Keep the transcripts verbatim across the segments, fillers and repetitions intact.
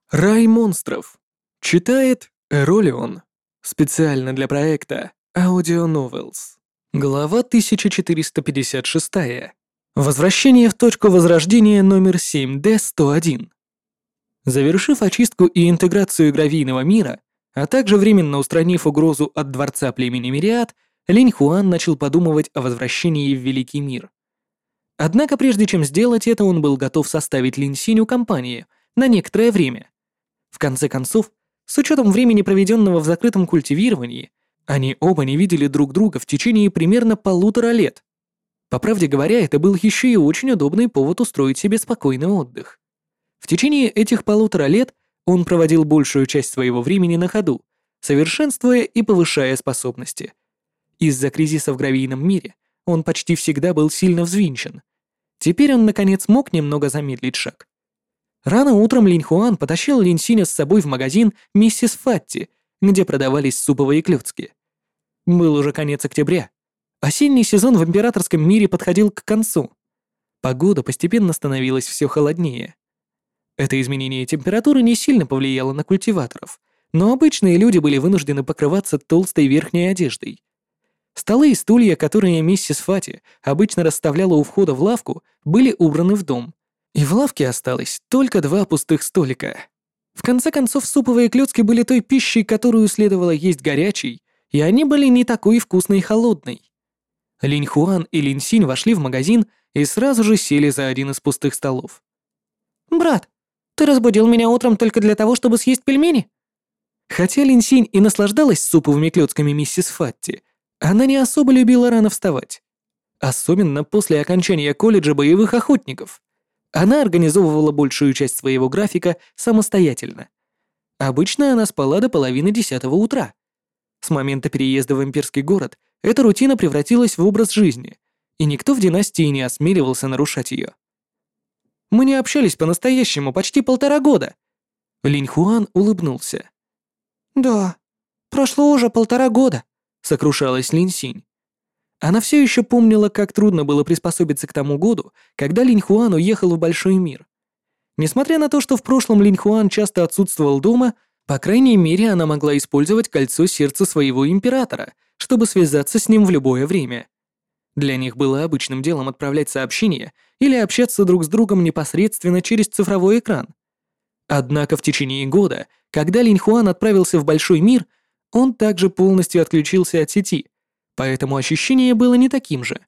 Рай монстров. Читает Эролион. Специально для проекта Audio Novels. Глава тысяча четыреста пятьдесят шесть. Возвращение в точку возрождения номер семь дэ сто один. Завершив очистку и интеграцию гравийного мира, а также временно устранив угрозу от дворца племени Мириад, Линь Хуан начал подумывать о возвращении в Великий мир. Однако прежде чем сделать это, он был готов составить Линь Синю компанию на некоторое время. В конце концов, с учетом времени, проведенного в закрытом культивировании, они оба не видели друг друга в течение примерно полутора лет. По правде говоря, это был еще и очень удобный повод устроить себе спокойный отдых. В течение этих полутора лет он проводил большую часть своего времени на ходу, совершенствуя и повышая способности. Из-за кризиса в гравийном мире он почти всегда был сильно взвинчен. Теперь он, наконец, мог немного замедлить шаг. Рано утром Линь Хуан потащил Линь Синя с собой в магазин «Миссис Фатти», где продавались суповые клёцки. Был уже конец октября. Осенний сезон в императорском мире подходил к концу. Погода постепенно становилась все холоднее. Это изменение температуры не сильно повлияло на культиваторов, но обычные люди были вынуждены покрываться толстой верхней одеждой. Столы и стулья, которые миссис Фати обычно расставляла у входа в лавку, были убраны в дом. И в лавке осталось только два пустых столика. В конце концов, суповые клёцки были той пищей, которую следовало есть горячей, и они были не такой вкусной и холодной. Линь Хуан и Линь Синь вошли в магазин и сразу же сели за один из пустых столов. «Брат, ты разбудил меня утром только для того, чтобы съесть пельмени?» Хотя Линь Синь и наслаждалась суповыми клёцками миссис Фатти, она не особо любила рано вставать. Особенно после окончания колледжа боевых охотников. Она организовывала большую часть своего графика самостоятельно. Обычно она спала до половины десятого утра. С момента переезда в имперский город эта рутина превратилась в образ жизни, и никто в династии не осмеливался нарушать ее. «Мы не общались по-настоящему почти полтора года». Линь Хуан улыбнулся. «Да, прошло уже полтора года», — сокрушалась Линь Синь. Она все еще помнила, как трудно было приспособиться к тому году, когда Линь Хуан уехал в большой мир. Несмотря на то, что в прошлом Линь Хуан часто отсутствовал дома, по крайней мере, она могла использовать кольцо сердца своего императора, чтобы связаться с ним в любое время. Для них было обычным делом отправлять сообщения или общаться друг с другом непосредственно через цифровой экран. Однако в течение года, когда Линь Хуан отправился в большой мир, он также полностью отключился от сети, поэтому ощущение было не таким же.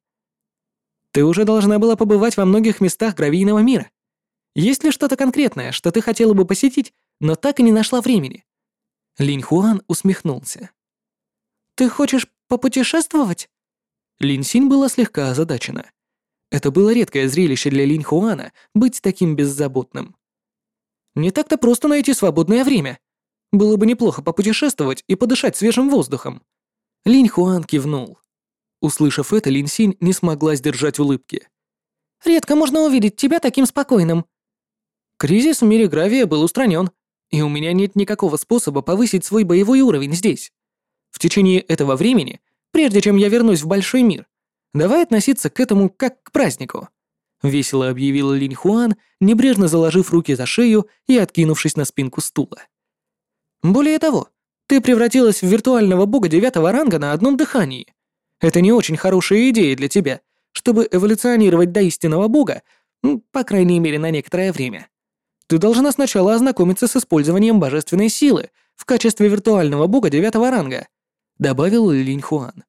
Ты уже должна была побывать во многих местах гравийного мира. Есть ли что-то конкретное, что ты хотела бы посетить, но так и не нашла времени?» Линь Хуан усмехнулся. «Ты хочешь попутешествовать?» Линь Синь была слегка озадачена. Это было редкое зрелище для Линь Хуана быть таким беззаботным. «Не так-то просто найти свободное время. Было бы неплохо попутешествовать и подышать свежим воздухом». Линь Хуан кивнул. Услышав это, Линь Синь не смогла сдержать улыбки. «Редко можно увидеть тебя таким спокойным». Кризис в мире гравия был устранен, и у меня нет никакого способа повысить свой боевой уровень здесь. В течение этого времени, прежде чем я вернусь в большой мир, давай относиться к этому как к празднику», — весело объявила Линь Хуан, небрежно заложив руки за шею и откинувшись на спинку стула. «Более того, ты превратилась в виртуального бога девятого ранга на одном дыхании. Это не очень хорошая идея для тебя, чтобы эволюционировать до истинного бога, ну, по крайней мере, на некоторое время. Ты должна сначала ознакомиться с использованием божественной силы в качестве виртуального бога девятого ранга», — добавил Линь Хуан.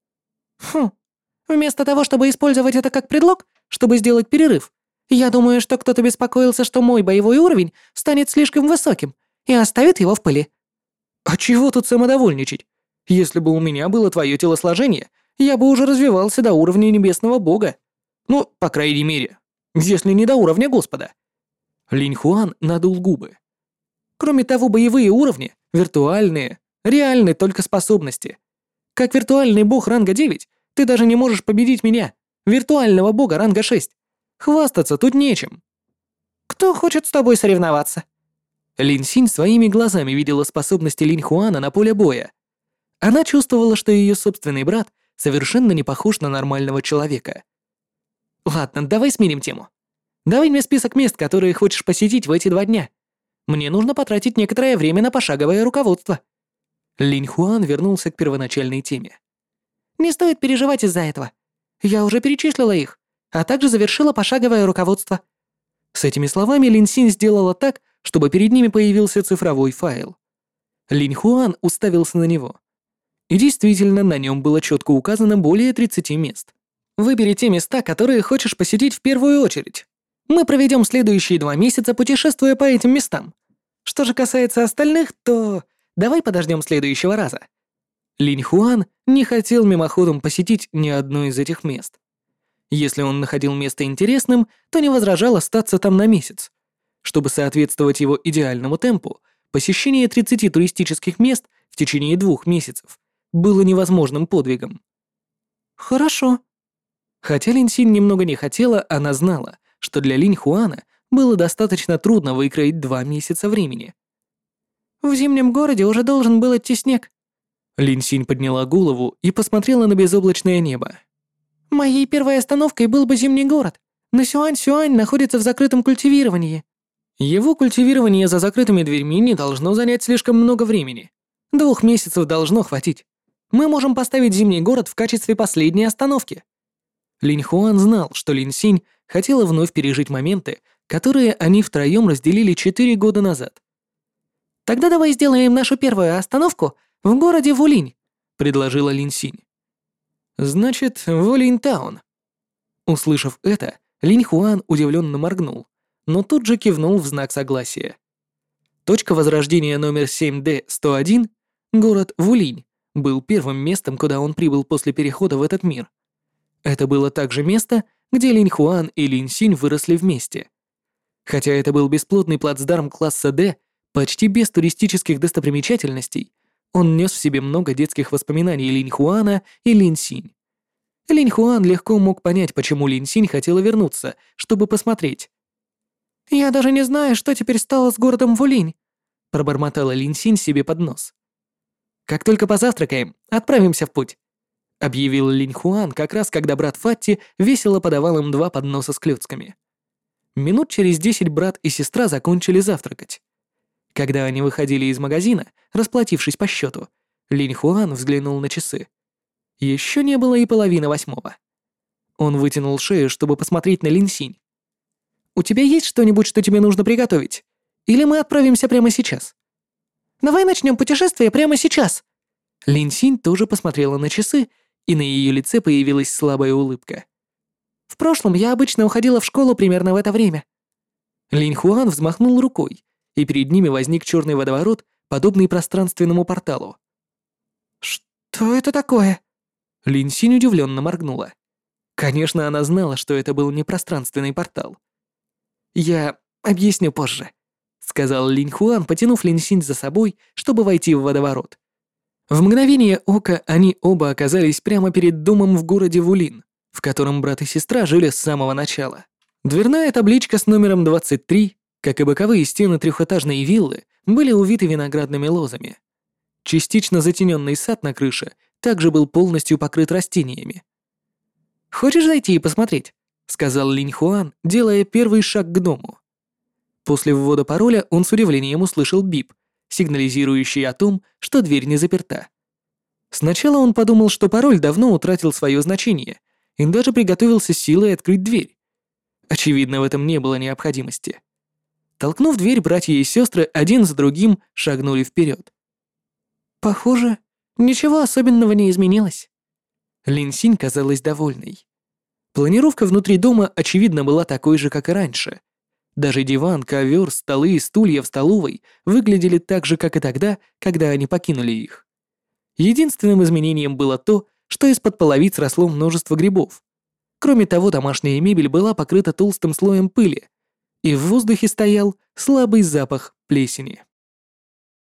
«Хм, вместо того, чтобы использовать это как предлог, чтобы сделать перерыв, я думаю, что кто-то беспокоился, что мой боевой уровень станет слишком высоким и оставит его в пыли». «А чего тут самодовольничать? Если бы у меня было твое телосложение, я бы уже развивался до уровня небесного бога. Ну, по крайней мере, если не до уровня Господа». Линь Хуан надул губы. «Кроме того, боевые уровни, виртуальные, реальны только способности. Как виртуальный бог ранга девять, ты даже не можешь победить меня, виртуального бога ранга шесть. Хвастаться тут нечем». «Кто хочет с тобой соревноваться?» Линь Синь своими глазами видела способности Линь Хуана на поле боя. Она чувствовала, что ее собственный брат совершенно не похож на нормального человека. «Ладно, давай сменим тему. Давай мне список мест, которые хочешь посетить в эти два дня. Мне нужно потратить некоторое время на пошаговое руководство». Линь Хуан вернулся к первоначальной теме. «Не стоит переживать из-за этого. Я уже перечислила их, а также завершила пошаговое руководство». С этими словами Лин Синь сделала так, чтобы перед ними появился цифровой файл. Линь Хуан уставился на него. И действительно, на нем было четко указано более тридцати мест. Выбери те места, которые хочешь посетить в первую очередь. Мы проведем следующие два месяца, путешествуя по этим местам. Что же касается остальных, то давай подождем следующего раза. Линь Хуан не хотел мимоходом посетить ни одно из этих мест. Если он находил место интересным, то не возражал остаться там на месяц. Чтобы соответствовать его идеальному темпу, посещение тридцати туристических мест в течение двух месяцев было невозможным подвигом. Хорошо. Хотя Лин Синь немного не хотела, она знала, что для Линь Хуана было достаточно трудно выкроить два месяца времени. В зимнем городе уже должен был идти снег. Лин Синь подняла голову и посмотрела на безоблачное небо. Моей первой остановкой был бы зимний город, но Сюань-Сюань находится в закрытом культивировании. Его культивирование за закрытыми дверьми не должно занять слишком много времени. Двух месяцев должно хватить. Мы можем поставить зимний город в качестве последней остановки. Линь Хуан знал, что Лин Синь хотела вновь пережить моменты, которые они втроем разделили четыре года назад. «Тогда давай сделаем нашу первую остановку в городе Вулинь», — предложила Лин Синь. «Значит, Вулинь-таун». Услышав это, Линь Хуан удивленно моргнул, но тут же кивнул в знак согласия. Точка возрождения номер семь дэ сто один, город Вулинь, был первым местом, куда он прибыл после перехода в этот мир. Это было также место, где Линь Хуан и Лин Синь выросли вместе. Хотя это был бесплотный плацдарм класса D, почти без туристических достопримечательностей, он нес в себе много детских воспоминаний Линь Хуана и Лин Синь. Линь Хуан легко мог понять, почему Лин Синь хотела вернуться, чтобы посмотреть. «Я даже не знаю, что теперь стало с городом Вулинь», — пробормотала Лин Синь себе под нос. «Как только позавтракаем, отправимся в путь», — объявил Линь Хуан как раз когда брат Фатти весело подавал им два подноса с клёцками. Минут через десять брат и сестра закончили завтракать. Когда они выходили из магазина, расплатившись по счету, Линь Хуан взглянул на часы. Еще не было и половины восьмого. Он вытянул шею, чтобы посмотреть на Лин Синь. «У тебя есть что-нибудь, что тебе нужно приготовить? Или мы отправимся прямо сейчас?» «Давай начнем путешествие прямо сейчас!» Лин Синь тоже посмотрела на часы, и на ее лице появилась слабая улыбка. «В прошлом я обычно уходила в школу примерно в это время». Линь Хуан взмахнул рукой, и перед ними возник черный водоворот, подобный пространственному порталу. «Что это такое?» Лин Синь удивленно моргнула. Конечно, она знала, что это был не пространственный портал. «Я объясню позже», — сказал Линь Хуан, потянув Лин Синь за собой, чтобы войти в водоворот. В мгновение ока они оба оказались прямо перед домом в городе Вулин, в котором брат и сестра жили с самого начала. Дверная табличка с номером двадцать три, как и боковые стены трехэтажной виллы, были увиты виноградными лозами. Частично затененный сад на крыше также был полностью покрыт растениями. «Хочешь зайти и посмотреть?» — сказал Линь Хуан, делая первый шаг к дому. После ввода пароля он с удивлением услышал бип, сигнализирующий о том, что дверь не заперта. Сначала он подумал, что пароль давно утратил свое значение, и даже приготовился силой открыть дверь. Очевидно, в этом не было необходимости. Толкнув дверь, братья и сестры один за другим шагнули вперед. «Похоже, ничего особенного не изменилось». Лин Синь казалась довольной. Планировка внутри дома, очевидно, была такой же, как и раньше. Даже диван, ковер, столы и стулья в столовой выглядели так же, как и тогда, когда они покинули их. Единственным изменением было то, что из-под половиц росло множество грибов. Кроме того, домашняя мебель была покрыта толстым слоем пыли, и в воздухе стоял слабый запах плесени.